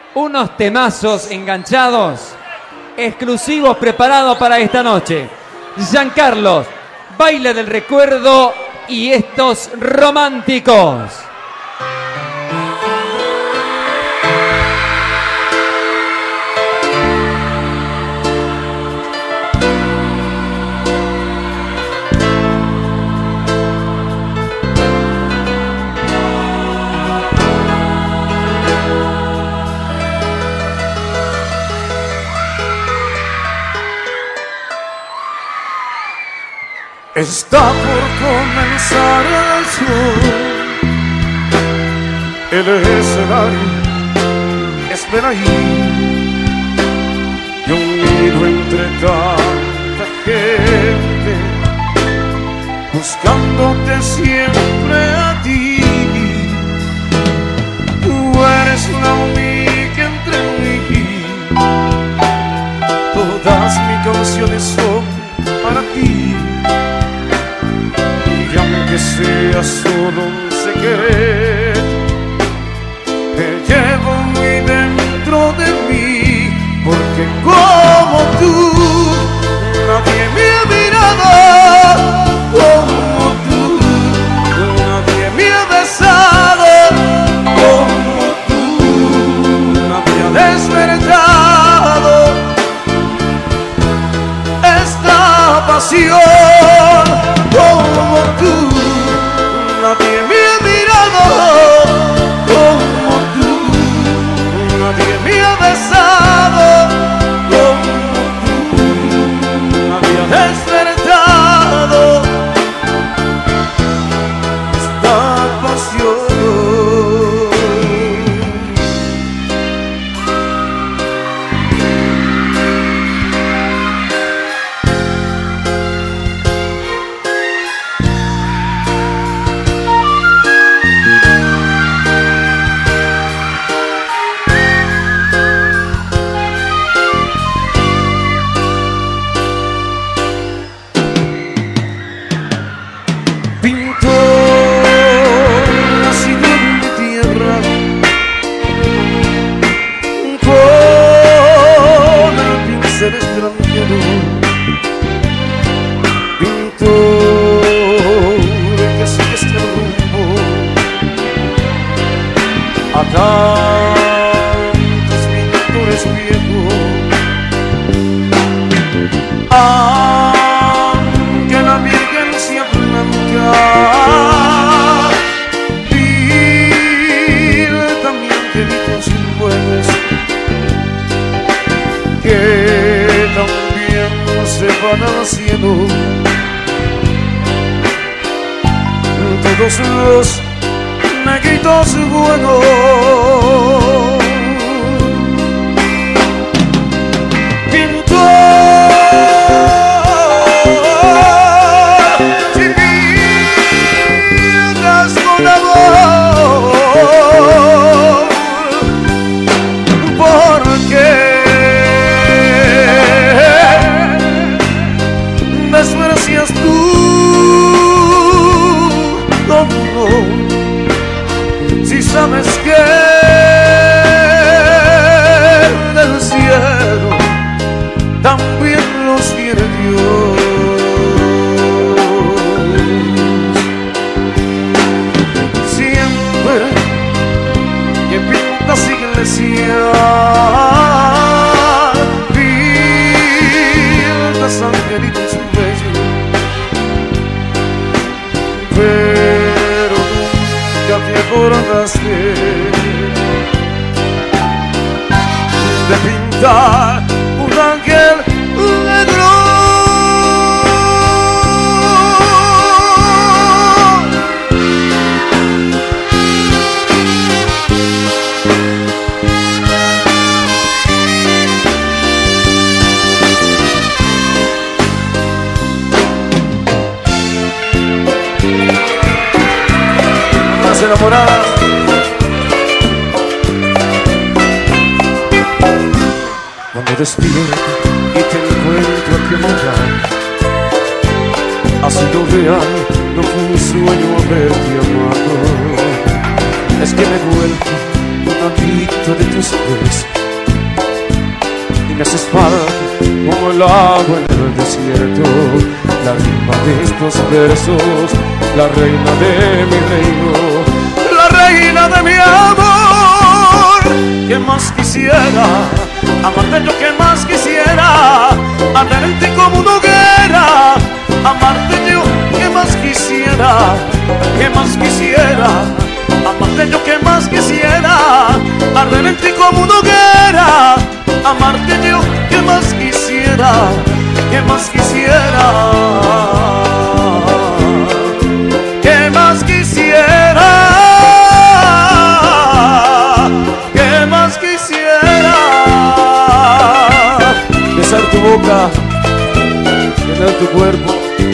unos temazos enganchados, exclusivos preparados para esta noche. Giancarlos, Baile del Recuerdo y estos románticos. Está por comenzar el sol, el escenario espera ahí, y un nido entre tanta gente, buscándote siempre a ti. Tú eres la única entre mí, todas mis canciones son para ti. Y aunque sea solo un secreto que llevo muy dentro de mí, porque como tú nadie me ha mirado, como tú nadie me ha besado, como tú nadie ha despertado esta pasión. Como tú, nadie me ha mirado, como tú, nadie me ha besado, como tú, nadie ha despertado esta pasión. Tantos pintores viejos, aunque la Virgen sea blanca, y también queridos buenos que también se van al cielo. Todos los negritos buenos pintor, si pintas con amor, porque desprecias tú todo. Si sabes que del cielo también los quiere Dios, siempre que pintas iglesias, pintas angelitos bellos, pero nunca te acordaste de pintar un ángel negro. Las enamoradas, cuando despierto y te encuentro aquí amorado, ha sido real, no fue un sueño haberte amado. Es que me he vuelto manito de tus pies. Y me haces falta como el agua en el desierto, la rima de estos versos, la reina de mi reino, la reina de mi amor. ¿Qué más quisiera? Amarte yo, que más quisiera, arder en ti como una hoguera. Amarte yo, que más quisiera, que más quisiera. Amarte yo, que más quisiera, arder en ti como una hoguera. Amarte yo, que más quisiera, que más quisiera, que más quisiera, que más quisiera. Besar tu boca, tener tu cuerpo.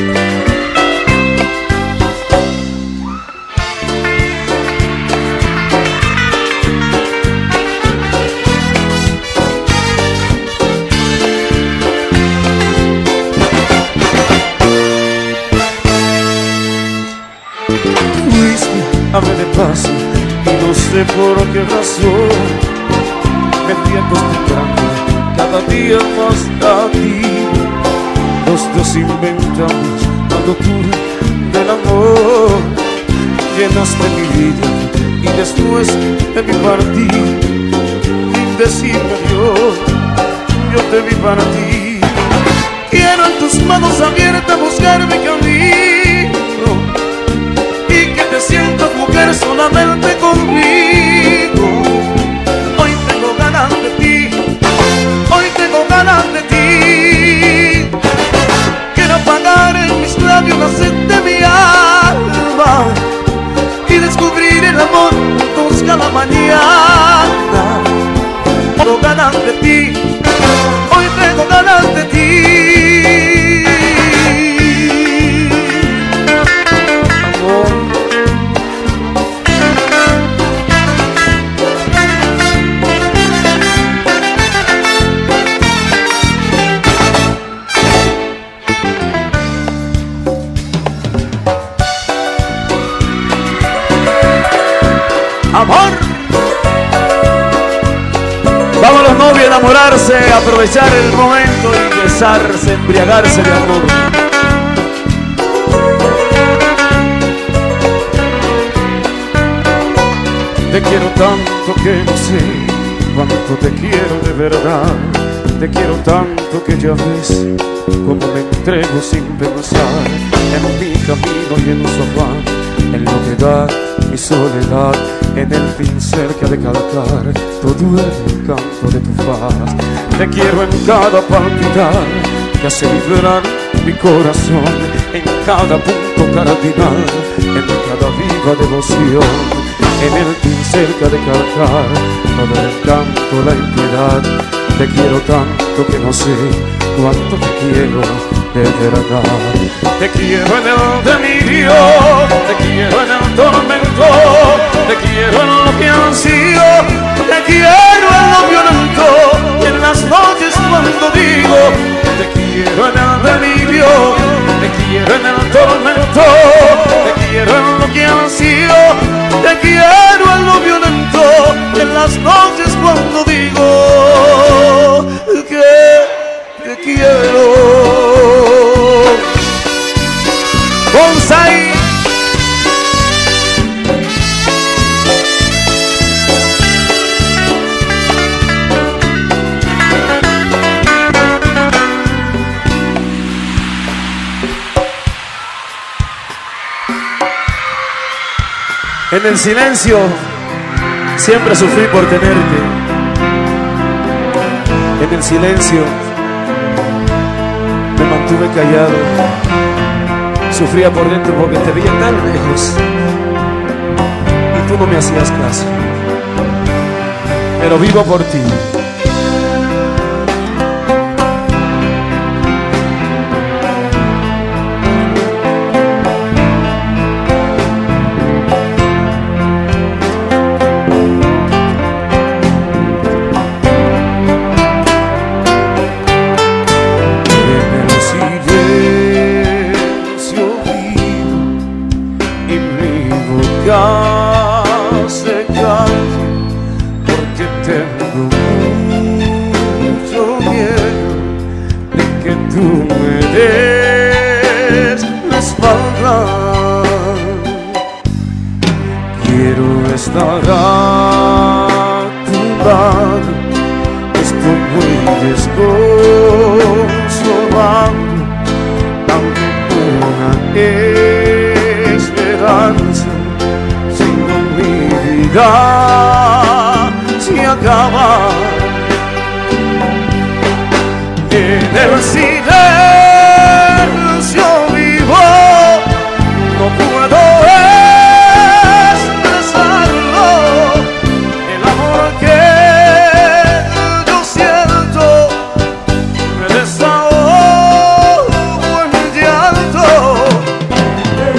Ave de paso, y no sé por qué razón me fui acostumbrando cada día más a ti. Los dos inventamos la locura del amor. Llenaste mi vida y después de mi partir, sin decirme adiós, yo te vi para ti. Quiero en tus manos abiertas buscar mi camino, te sientas mujer solamente conmigo. Hoy tengo ganas de ti, hoy tengo ganas de ti. Quiero apagar en mis labios la sed de mi alma y descubrir el amor juntos cada mañana. Tengo ganas de ti, hoy tengo ganas de ti. Amor, vamos los novios a enamorarse, a aprovechar el momento y besarse, embriagarse de amor. Te quiero tanto que no sé cuánto te quiero de verdad. Te quiero tanto que ya ves cómo me entrego sin pensar en mi camino y en su afán, en lo que da mi soledad, en el pincel que ha de calcar todo el encanto de tu faz. Te quiero en cada palpitar que hace vibrar mi corazón, en cada punto cardinal, en cada viva devoción, en el pincel que ha de calcar todo el encanto, la impiedad. Te quiero tanto que no sé cuánto te quiero de verdad. Te quiero en el delirio, te quiero en el tormento, te quiero en lo que ansío, te quiero en lo violento, en las noches cuando digo te quiero en el delirio, te quiero en el tormento, te quiero en lo que ansío, te quiero en lo violento, en las noches cuando digo que te quiero. Bonsai. En el silencio siempre sufrí por tenerte. En el silencio me mantuve callado. Sufría por dentro porque te veía tan lejos y tú no me hacías caso. Pero vivo por ti. tengo mucho miedo de que tú me des la espalda. Quiero estar a tu lado, estoy muy desconsolado, dame una esperanza, si no mi vida se acaba. En el silencio vivo, no puedo expresarlo, el amor que yo siento me desahogo en llanto. En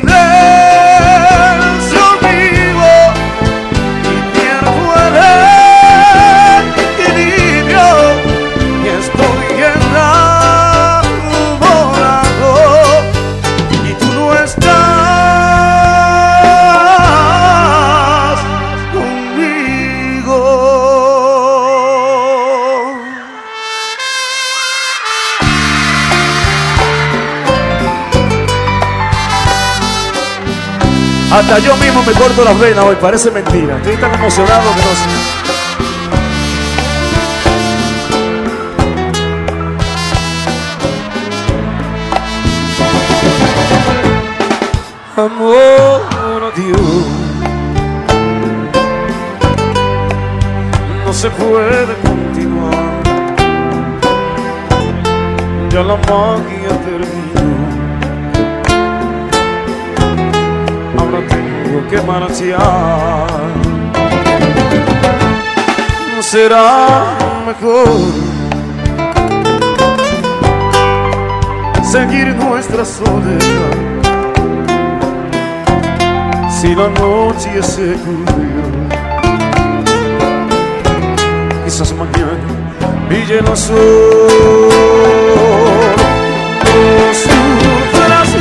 silencio vivo y pierdo el equilibrio y estoy enamorado y tú no estás conmigo. Hasta yo mismo me corto las venas hoy, parece mentira. Estoy tan emocionado que no sé. Amor, Dios, no se puede continuar, ya la magia terminó. Ahora tengo que marchar. ¿No será mejor seguir nuestra soledad? Si la noche se cubrió, quizás mañana brille el sol. No sufras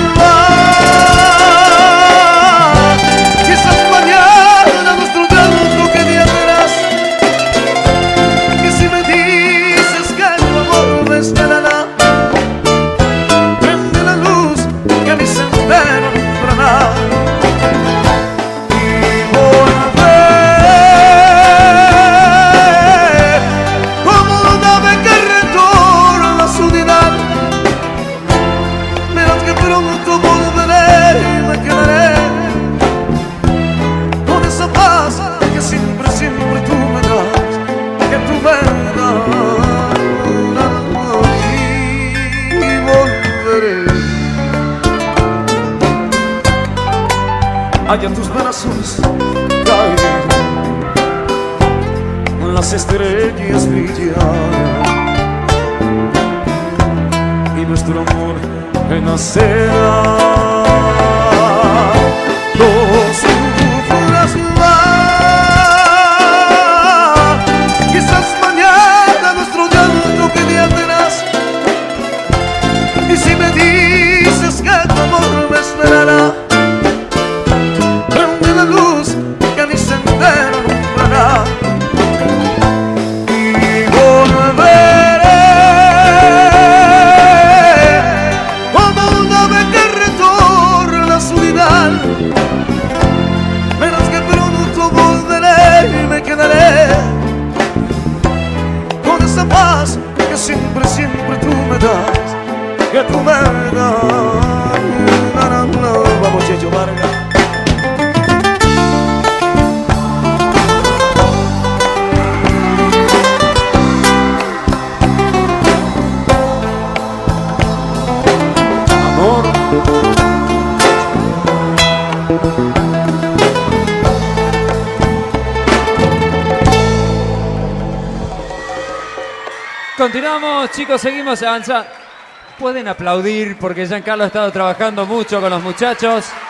más, quizás mañana nuestro llanto quede atrás. Que si me dices que tu amor me esperará, prende la luz que a mi sendero alumbrará. Allá tus brazos caen, las estrellas brillan y nuestro amor renacerá. No sufras más, quizás mañana nuestro llanto quede atrás. Y si me dices que tu amor me esperará, siempre, siempre tú me das, que tú me das. No, no, no. Vamos, Checho Vargas. Amor. Continuamos, chicos, seguimos avanzando. Pueden aplaudir porque Giancarlo ha estado trabajando mucho con los muchachos.